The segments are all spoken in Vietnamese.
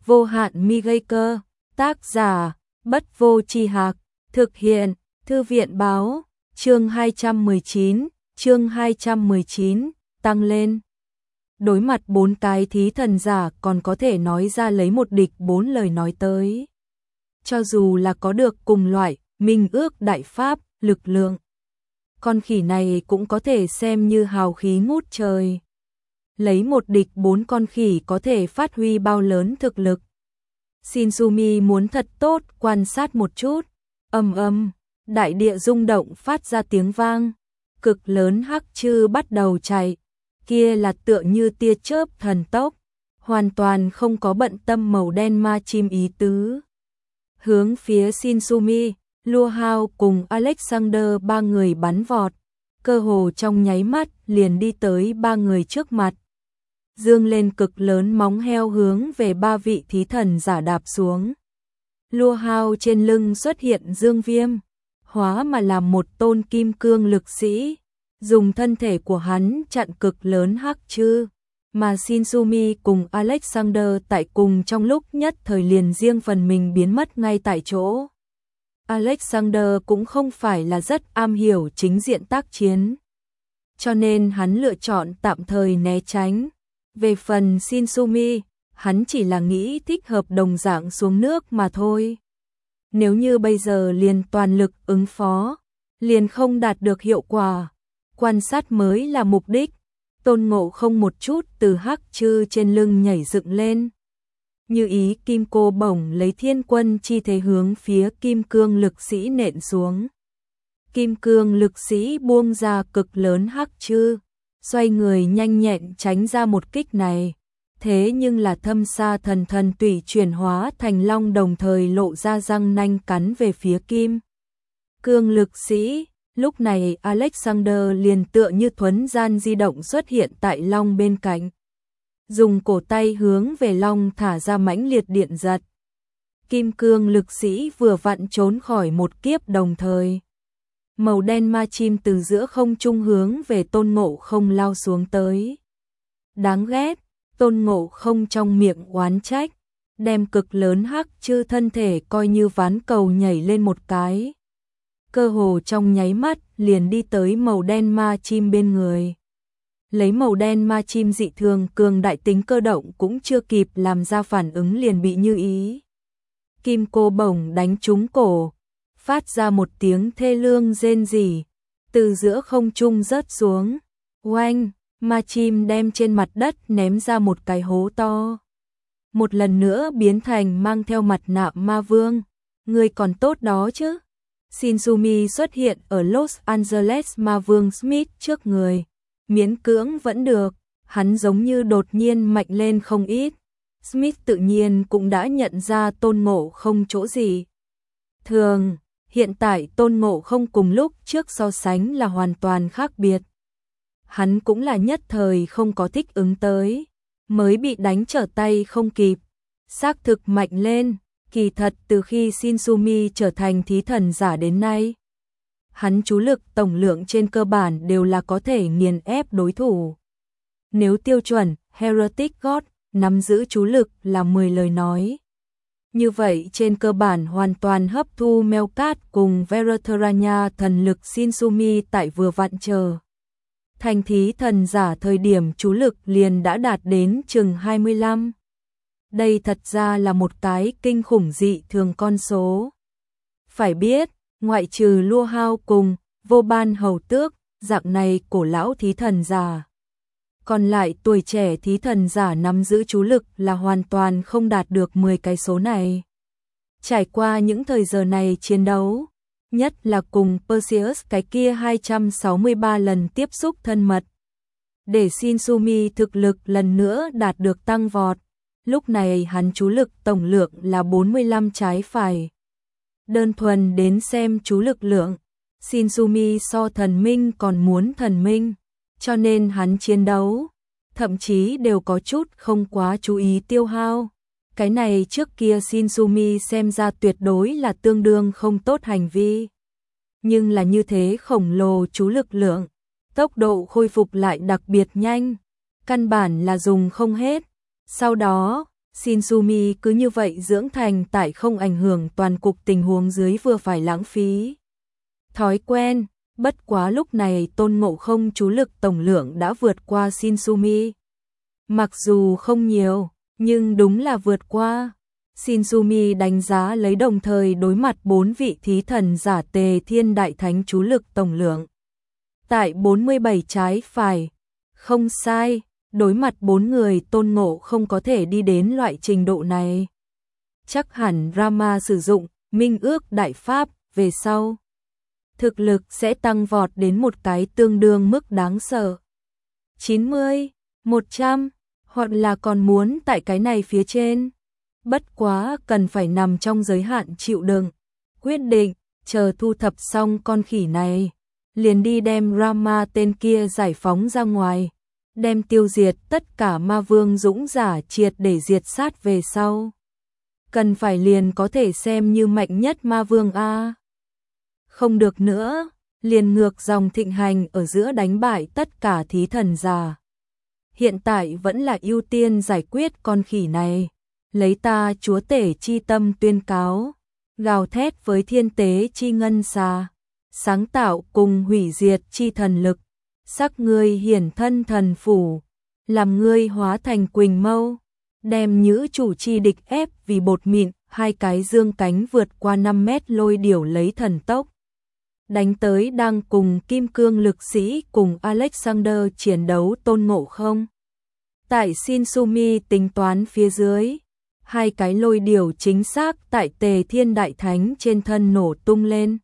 vô hạn mi gây cơ, tác giả, Bất Vô Tri Hạc, thực hiện, Thư viện báo, chương 219, tăng lên. Đối mặt 4 cái thí thần giả còn có thể nói ra lấy một địch 4 lời nói tới. Cho dù là có được cùng loại, minh ước đại pháp, lực lượng. Con khỉ này cũng có thể xem như hào khí ngút trời. Lấy một địch 4 con khỉ có thể phát huy bao lớn thực lực. Shinsumi muốn thật tốt quan sát một chút. Đại địa rung động phát ra tiếng vang. Cực lớn hắc chư bắt đầu chạy. Kia là tựa như tia chớp thần tốc. Hoàn toàn không có bận tâm màu đen ma chim ý tứ. Hướng phía Shinsumi, Lua Hao cùng Alexander ba người bắn vọt. Cơ hồ trong nháy mắt liền đi tới ba người trước mặt. Dương lên cực lớn móng heo hướng về ba vị thí thần giả đạp xuống. Lua Hao trên lưng xuất hiện dương viêm, hóa mà làm một tôn kim cương lực sĩ, dùng thân thể của hắn chặn cực lớn hắc chư, mà Shinsumi cùng Alexander tại cùng trong lúc nhất thời liền riêng phần mình biến mất ngay tại chỗ. Alexander cũng không phải là rất am hiểu chính diện tác chiến, cho nên hắn lựa chọn tạm thời né tránh. Về phần Shinsumi, hắn chỉ là nghĩ thích hợp đồng dạng xuống nước mà thôi. Nếu như bây giờ liền toàn lực ứng phó, liền không đạt được hiệu quả. Quan sát mới là mục đích. Tôn Ngộ Không một chút từ hắc chư trên lưng nhảy dựng lên. Như ý kim cô bổng lấy thiên quân chi thế hướng phía kim cương lực sĩ nện xuống. Kim cương lực sĩ buông ra cực lớn hắc chư, xoay người nhanh nhẹn tránh ra một kích này. Thế nhưng là thâm sa thần tùy chuyển hóa thành long đồng thời lộ ra răng nanh cắn về phía kim cương lực sĩ. Lúc này Alexander liền tựa như thuấn gian di động xuất hiện tại long bên cạnh. Dùng cổ tay hướng về long thả ra mãnh liệt điện giật. Kim cương lực sĩ vừa vặn trốn khỏi một kiếp đồng thời. Màu đen ma chim từ giữa không trung hướng về Tôn Ngộ Không lao xuống tới. Đáng ghét, Tôn Ngộ Không trong miệng oán trách, đem cực lớn hắc chư thân thể coi như ván cầu nhảy lên một cái. Cơ hồ trong nháy mắt liền đi tới màu đen ma chim bên người. Lấy màu đen ma chim dị thường cường đại tính cơ động cũng chưa kịp làm ra phản ứng liền bị như ý kim cô bổng đánh trúng cổ, phát ra một tiếng thê lương rên rỉ, từ giữa không trung rớt xuống. Oanh, ma chim đem trên mặt đất ném ra một cái hố to. Một lần nữa biến thành mang theo mặt nạ ma vương. Người còn tốt đó chứ? Shinsumi xuất hiện ở Los Angeles ma vương Smith trước người. Miễn cưỡng vẫn được, hắn giống như đột nhiên mạnh lên không ít. Smith tự nhiên cũng đã nhận ra Tôn Ngộ Không chỗ gì thường. Hiện tại Tôn Ngộ Không cùng lúc trước so sánh là hoàn toàn khác biệt. Hắn cũng là nhất thời không có thích ứng tới, mới bị đánh trở tay không kịp. Xác thực mạnh lên, kỳ thật từ khi Shinsumi trở thành thí thần giả đến nay, hắn chú lực tổng lượng trên cơ bản đều là có thể nghiền ép đối thủ. Nếu tiêu chuẩn Heretic God nắm giữ chú lực là 10 lời nói, như vậy trên cơ bản hoàn toàn hấp thu Melkat cùng Veratranya thần lực Shinsumi tại vừa vặn chờ thành thí thần giả thời điểm chú lực liền đã đạt đến chừng 25. Đây thật ra là một cái kinh khủng dị thường con số. Phải biết, ngoại trừ Lua Hao cùng Vô Ban Hầu Tước, dạng này cổ lão thí thần giả, còn lại tuổi trẻ thí thần giả nắm giữ chú lực là hoàn toàn không đạt được 10 cái số này. Trải qua những thời giờ này chiến đấu, nhất là cùng Perseus cái kia 263 lần tiếp xúc thân mật, để Shinsumi thực lực lần nữa đạt được tăng vọt. Lúc này hắn chú lực tổng lượng là 45 trái phải. Đơn thuần đến xem chú lực lượng, Shinsumi so thần minh còn muốn thần minh, cho nên hắn chiến đấu, thậm chí đều có chút không quá chú ý tiêu hao. Cái này trước kia Shinsumi xem ra tuyệt đối là tương đương không tốt hành vi. Nhưng là như thế khổng lồ chú lực lượng, tốc độ khôi phục lại đặc biệt nhanh, căn bản là dùng không hết. Sau đó, Shinsumi cứ như vậy dưỡng thành tại không ảnh hưởng toàn cục tình huống dưới vừa phải lãng phí. Thói quen, bất quá lúc này Tôn Ngộ Không chú lực tổng lượng đã vượt qua Shinsumi. Mặc dù không nhiều, nhưng đúng là vượt qua. Shinsumi đánh giá lấy đồng thời đối mặt 4 vị thí thần giả Tề Thiên Đại Thánh chú lực tổng lượng. Tại 47 trái phải, không sai, đối mặt 4 người Tôn Ngộ không có thể đi đến loại trình độ này. Chắc hẳn Rama sử dụng Minh Ước Đại Pháp về sau. Thực lực sẽ tăng vọt đến một cái tương đương mức đáng sợ. 90, 100, hoặc là còn muốn tại cái này phía trên. Bất quá cần phải nằm trong giới hạn chịu đựng. Quyết định, chờ thu thập xong con khỉ này, liền đi đem Rama tên kia giải phóng ra ngoài, đem tiêu diệt tất cả ma vương dũng giả triệt để diệt sát về sau. Cần phải liền có thể xem như mạnh nhất ma vương a. Không được nữa, liền ngược dòng thịnh hành ở giữa đánh bại tất cả thí thần giả. Hiện tại vẫn là ưu tiên giải quyết con khỉ này, lấy ta chúa tể chi tâm tuyên cáo, gào thét với thiên tế chi ngân xà, sáng tạo cùng hủy diệt chi thần lực, sắc ngươi hiển thân thần phủ, làm ngươi hóa thành quỳnh mâu, đem nhữ chủ chi địch ép vì bột mịn, hai cái dương cánh vượt qua 5 mét lôi điểu lấy thần tốc. Đánh tới đang cùng kim cương lực sĩ cùng Alexander chiến đấu Tôn Ngộ Không. Tại Shinsumi tính toán phía dưới, hai cái lôi điểu chính xác tại Tề Thiên Đại Thánh trên thân nổ tung lên.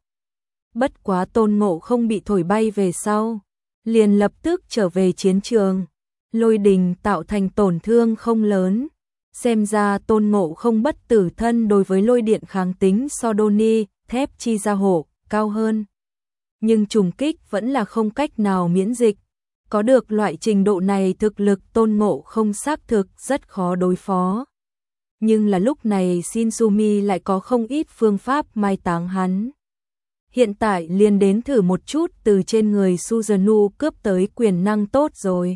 Bất quá Tôn Ngộ Không bị thổi bay về sau, liền lập tức trở về chiến trường. Lôi đình tạo thành tổn thương không lớn. Xem ra Tôn Ngộ Không bất tử thân đối với lôi điện kháng tính so Doni, thép chi gia hộ, cao hơn. Nhưng trùng kích vẫn là không cách nào miễn dịch. Có được loại trình độ này thực lực Tôn Ngộ Không xác thực rất khó đối phó. Nhưng là lúc này Shinsumi lại có không ít phương pháp mai táng hắn. Hiện tại liền đến thử một chút từ trên người Susanoo cướp tới quyền năng tốt rồi.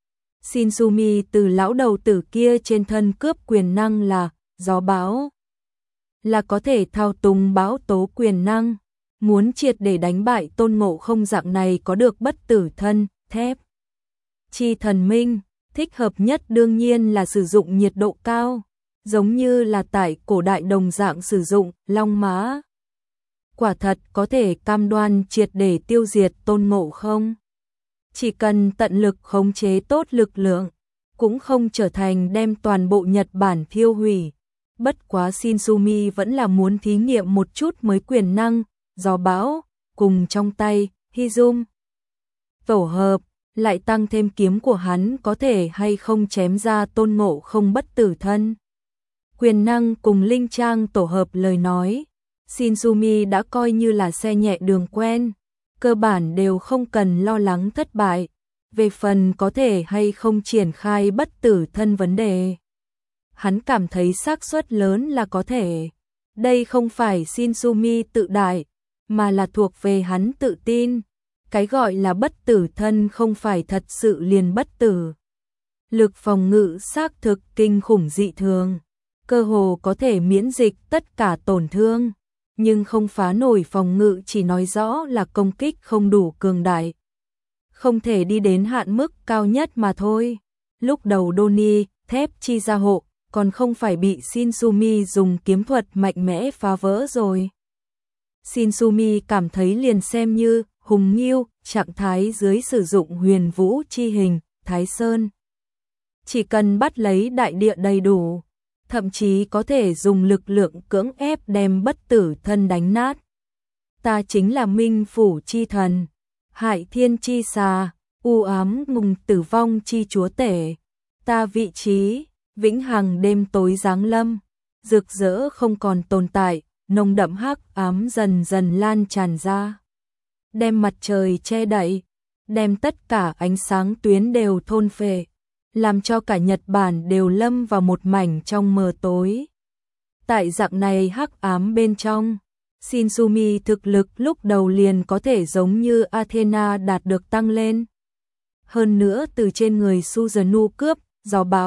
Shinsumi từ lão đầu tử kia trên thân cướp quyền năng là gió bão. Là có thể thao túng bão tố quyền năng. Muốn triệt để đánh bại Tôn Ngộ Không dạng này có được bất tử thân, thép chi thần minh, thích hợp nhất đương nhiên là sử dụng nhiệt độ cao, giống như là tại cổ đại đồng dạng sử dụng long mã. Quả thật có thể cam đoan triệt để tiêu diệt Tôn Ngộ Không. Chỉ cần tận lực khống chế tốt lực lượng, cũng không trở thành đem toàn bộ Nhật Bản thiêu hủy. Bất quá Shinsumi vẫn là muốn thí nghiệm một chút mới quyền năng, gió bão, cùng trong tay, Hizum. Tổ hợp, lại tăng thêm kiếm của hắn có thể hay không chém ra Tôn Ngộ Không bất tử thân. Quyền năng cùng linh trang tổ hợp lời nói, Shinsumi đã coi như là xe nhẹ đường quen, cơ bản đều không cần lo lắng thất bại. Về phần có thể hay không triển khai bất tử thân vấn đề, hắn cảm thấy xác suất lớn là có thể. Đây không phải Shinsumi tự đại, mà là thuộc về hắn tự tin. Cái gọi là bất tử thân không phải thật sự liền bất tử. Lực phòng ngự xác thực kinh khủng dị thường, cơ hồ có thể miễn dịch tất cả tổn thương, nhưng không phá nổi phòng ngự chỉ nói rõ là công kích không đủ cường đại. Không thể đi đến hạn mức cao nhất mà thôi. Lúc đầu Doni, thép chi gia hộ, còn không phải bị Shinsumi dùng kiếm thuật mạnh mẽ phá vỡ rồi. Shinsumi cảm thấy liền xem như hùng nghiêu, trạng thái dưới sử dụng huyền vũ chi hình, Thái Sơn. Chỉ cần bắt lấy đại địa đầy đủ, thậm chí có thể dùng lực lượng cưỡng ép đem bất tử thân đánh nát. Ta chính là Minh Phủ chi thần, Hại Thiên chi xà, u ám ngùng tử vong chi chúa tể. Ta vị trí, vĩnh hằng đêm tối giáng lâm, rực rỡ không còn tồn tại, nồng đậm hắc ám dần dần lan tràn ra. Đem mặt trời che đậy, đem tất cả ánh sáng tuyến đều thôn phệ, làm cho cả Nhật Bản đều lâm vào một mảnh trong mờ tối. Tại dạng này hắc ám bên trong, Shinsumi thực lực lúc đầu liền có thể giống như Athena đạt được tăng lên. Hơn nữa từ trên người Susanoo cướp, gió bão,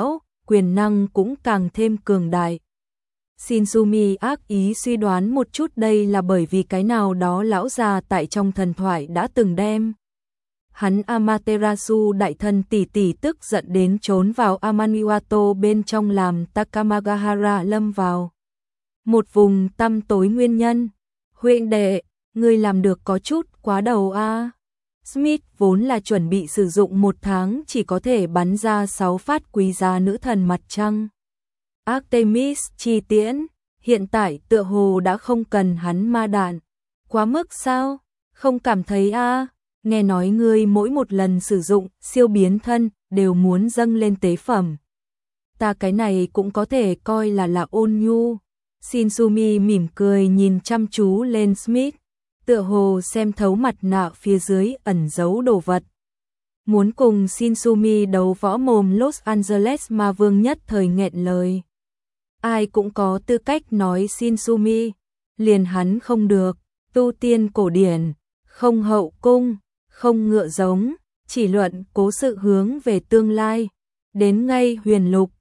quyền năng cũng càng thêm cường đại. Shinzumi ác ý suy đoán một chút đây là bởi vì cái nào đó lão già tại trong thần thoại đã từng đem hắn Amaterasu đại thần tỷ tỷ tức giận đến trốn vào Amaniwato bên trong làm Takamagahara lâm vào một vùng tăm tối nguyên nhân. Huynh đệ, ngươi làm được có chút quá đầu a. Smith vốn là chuẩn bị sử dụng 1 tháng chỉ có thể bắn ra 6 phát quý giá nữ thần mặt trăng Artemis chi tiễn, hiện tại tựa hồ đã không cần hắn ma đạn. Quá mức sao? Không cảm thấy a? Nghe nói ngươi mỗi một lần sử dụng siêu biến thân đều muốn dâng lên tế phẩm. Ta cái này cũng có thể coi là ôn nhu. Shinzumi mỉm cười nhìn chăm chú lên Smith, tựa hồ xem thấu mặt nạ phía dưới ẩn giấu đồ vật. Muốn cùng Shinzumi đấu võ mồm Los Angeles ma vương nhất thời nghẹn lời. Ai cũng có tư cách nói Shinzumi, liền hắn không được, tu tiên cổ điển, không hậu cung, không ngựa giống, chỉ luận cố sự hướng về tương lai. Đến ngay huyền lục,